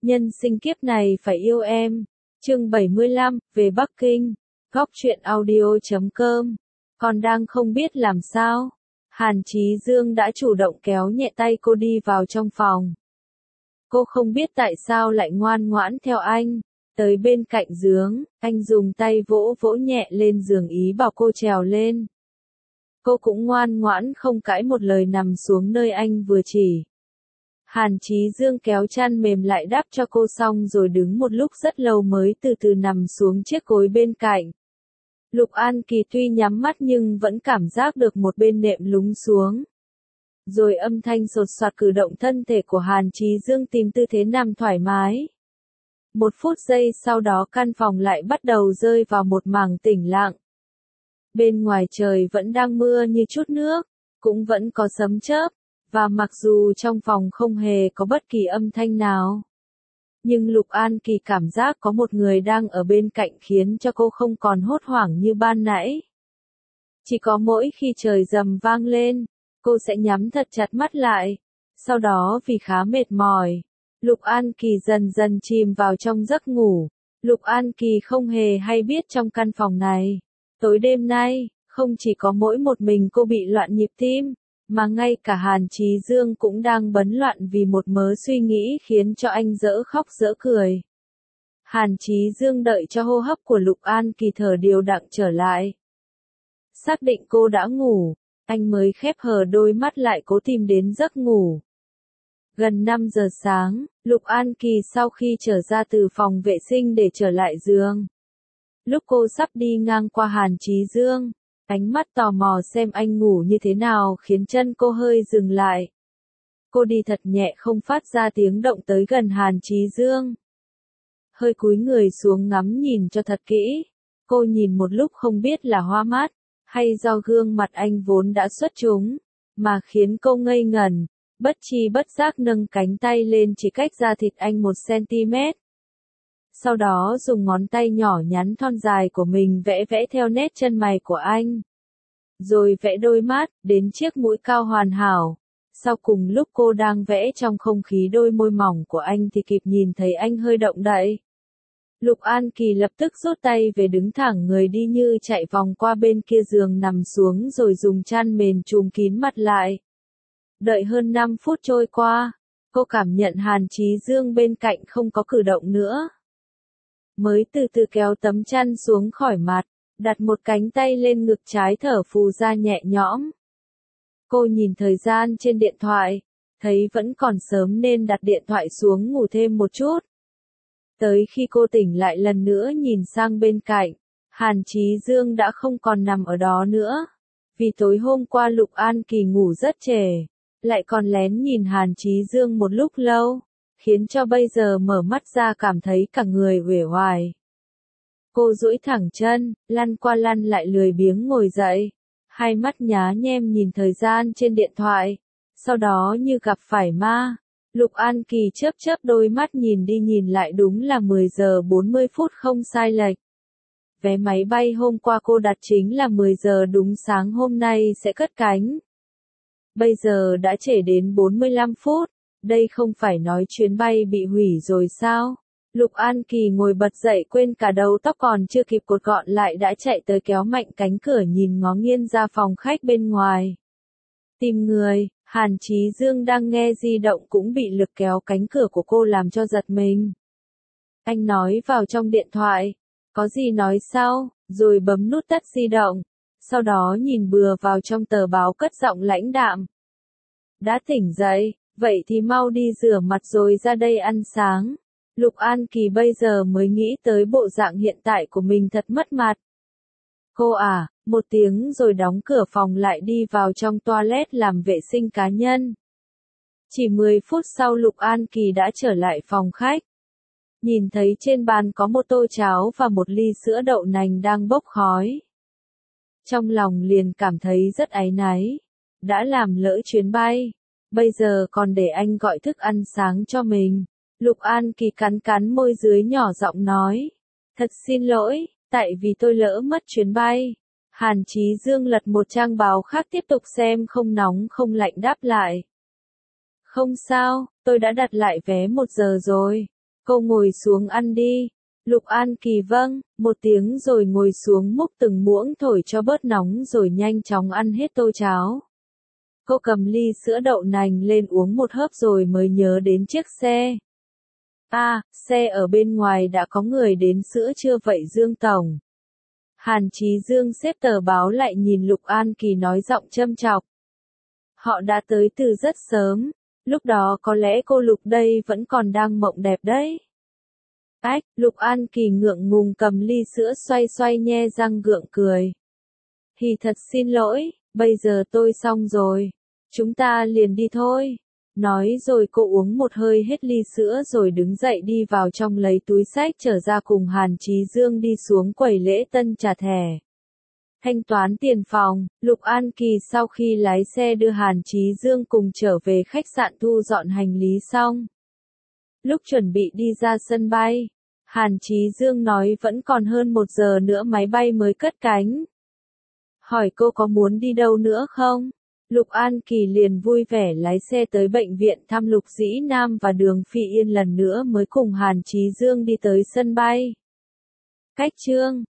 Nhân sinh kiếp này phải yêu em. Chương 75, về Bắc Kinh. Góc truyện audio.com. Con đang không biết làm sao. Hàn Chí Dương đã chủ động kéo nhẹ tay cô đi vào trong phòng. Cô không biết tại sao lại ngoan ngoãn theo anh. Tới bên cạnh giường, anh dùng tay vỗ vỗ nhẹ lên giường ý bảo cô trèo lên. Cô cũng ngoan ngoãn không cãi một lời nằm xuống nơi anh vừa chỉ. Hàn Chí Dương kéo chăn mềm lại đắp cho cô xong rồi đứng một lúc rất lâu mới từ từ nằm xuống chiếc gối bên cạnh. Lục An Kỳ tuy nhắm mắt nhưng vẫn cảm giác được một bên nệm lún xuống. Rồi âm thanh sột soạt cử động thân thể của Hàn Chí Dương tìm tư thế nằm thoải mái. Một phút giây sau đó căn phòng lại bắt đầu rơi vào một mảng tĩnh lặng. Bên ngoài trời vẫn đang mưa như chút nước, cũng vẫn có sấm chớp, và mặc dù trong phòng không hề có bất kỳ âm thanh nào. Nhưng Lục An Kỳ cảm giác có một người đang ở bên cạnh khiến cho cô không còn hốt hoảng như ban nãy. Chỉ có mỗi khi trời rầm vang lên, cô sẽ nhắm thật chặt mắt lại. Sau đó vì khá mệt mỏi, Lục An Kỳ dần dần chìm vào trong giấc ngủ. Lục An Kỳ không hề hay biết trong căn phòng này, tối đêm nay, không chỉ có mỗi một mình cô bị loạn nhịp tim, mà ngay cả Hàn Chí Dương cũng đang bấn loạn vì một mớ suy nghĩ khiến cho anh dở khóc dở cười. Hàn Chí Dương đợi cho hô hấp của Lục An Kỳ thở đều đặn trở lại. Xác định cô đã ngủ, anh mới khép hờ đôi mắt lại cố tìm đến giấc ngủ. Gần 5 giờ sáng, Lục An Kỳ sau khi trở ra từ phòng vệ sinh để trở lại giường. Lúc cô sắp đi ngang qua Hàn Chí Dương, ánh mắt tò mò xem anh ngủ như thế nào khiến chân cô hơi dừng lại. Cô đi thật nhẹ không phát ra tiếng động tới gần Hàn Chí Dương. Hơi cúi người xuống ngắm nhìn cho thật kỹ. Cô nhìn một lúc không biết là hoa mắt, hay do gương mặt anh vốn đã xuất chúng, mà khiến cô ngây ngẩn, bất tri bất giác nâng cánh tay lên chỉ cách da thịt anh 1 cm. Sau đó dùng ngón tay nhỏ nhắn thon dài của mình vẽ vẽ theo nét chân mày của anh. Rồi vẽ đôi mắt, đến chiếc mũi cao hoàn hảo. Sau cùng lúc cô đang vẽ trong không khí đôi môi mỏng của anh thì kịp nhìn thấy anh hơi động đậy. Lục An Kỳ lập tức rút tay về đứng thẳng người đi như chạy vòng qua bên kia giường nằm xuống rồi dùng chăn mền trùm kín mặt lại. Đợi hơn 5 phút trôi qua, cô cảm nhận Hàn Chí Dương bên cạnh không có cử động nữa. Mới từ từ kéo tấm chăn xuống khỏi mặt, đặt một cánh tay lên ngực trái thở phù ra nhẹ nhõm. Cô nhìn thời gian trên điện thoại, thấy vẫn còn sớm nên đặt điện thoại xuống ngủ thêm một chút. Tới khi cô tỉnh lại lần nữa nhìn sang bên cạnh, Hàn Chí Dương đã không còn nằm ở đó nữa. Vì tối hôm qua Lục An Kỳ ngủ rất trễ, lại còn lén nhìn Hàn Chí Dương một lúc lâu, khiến cho bây giờ mở mắt ra cảm thấy cả người uể oải. Cô duỗi thẳng chân, lăn qua lăn lại lười biếng ngồi dậy, hai mắt nhá nhem nhìn thời gian trên điện thoại, sau đó như gặp phải ma. Lục An Kỳ chớp chớp đôi mắt nhìn đi nhìn lại đúng là 10 giờ 40 phút không sai lệch. Vé máy bay hôm qua cô đặt chính là 10 giờ đúng sáng hôm nay sẽ cất cánh. Bây giờ đã trễ đến 45 phút, đây không phải nói chuyến bay bị hủy rồi sao? Lục An Kỳ ngồi bật dậy quên cả đầu tóc còn chưa kịp cột gọn lại đã chạy tới kéo mạnh cánh cửa nhìn ngó nghiêng ra phòng khách bên ngoài. Tìm người, Hàn Chí Dương đang nghe di động cũng bị lực kéo cánh cửa của cô làm cho giật mình. Anh nói vào trong điện thoại, có gì nói sau, rồi bấm nút tắt di động, sau đó nhìn bừa vào trong tờ báo cất giọng lãnh đạm. Đã tỉnh dậy, vậy thì mau đi rửa mặt rồi ra đây ăn sáng. Lục An Kỳ bây giờ mới nghĩ tới bộ dạng hiện tại của mình thật mất mặt. Cô à, một tiếng rồi đóng cửa phòng lại đi vào trong toilet làm vệ sinh cá nhân. Chỉ 10 phút sau Lục An Kỳ đã trở lại phòng khách. Nhìn thấy trên bàn có một tô cháo và một ly sữa đậu nành đang bốc khói. Trong lòng liền cảm thấy rất áy náy. Đã làm lỡ chuyến bay, bây giờ còn để anh gọi thức ăn sáng cho mình. Lục An Kỳ cắn cắn môi dưới nhỏ giọng nói. Thật xin lỗi, tại vì tôi lỡ mất chuyến bay. Hàn Chí Dương lật một trang báo khác tiếp tục xem không nóng không lạnh đáp lại. Không sao, tôi đã đặt lại vé 1 giờ rồi. Cô ngồi xuống ăn đi. Lục An Kỳ vâng, một tiếng rồi ngồi xuống múc từng muỗng thổi cho bớt nóng rồi nhanh chóng ăn hết tô cháo. Cô cầm ly sữa đậu nành lên uống một hớp rồi mới nhớ đến chiếc xe. Xe ở bên ngoài đã có người đến sữa chưa vậy Dương Tổng? Hàn Chí Dương xếp tờ báo lại nhìn Lục An Kỳ nói giọng châm chọc. Họ đã tới từ rất sớm, lúc đó có lẽ cô Lục đây vẫn còn đang mộng đẹp đấy. Lục An Kỳ ngượng ngùng cầm ly sữa xoay xoay nhe răng gượng cười. Thì thật xin lỗi, bây giờ tôi xong rồi. Chúng ta liền đi thôi. Nói rồi cô uống một hơi hết ly sữa rồi đứng dậy đi vào trong lấy túi xách trở ra cùng Hàn Chí Dương đi xuống quầy lễ tân trả thẻ. Thanh toán tiền phòng, Lục An Kỳ sau khi lái xe đưa Hàn Chí Dương cùng trở về khách sạn thu dọn hành lý xong. Lúc chuẩn bị đi ra sân bay, Hàn Chí Dương nói vẫn còn hơn 1 giờ nữa máy bay mới cất cánh. Hỏi cô có muốn đi đâu nữa không? Lục An Kỳ liền vui vẻ lái xe tới bệnh viện thăm Lục Dĩ Nam và Đường Phi Yên lần nữa mới cùng Hàn Chí Dương đi tới sân bay. Cách chương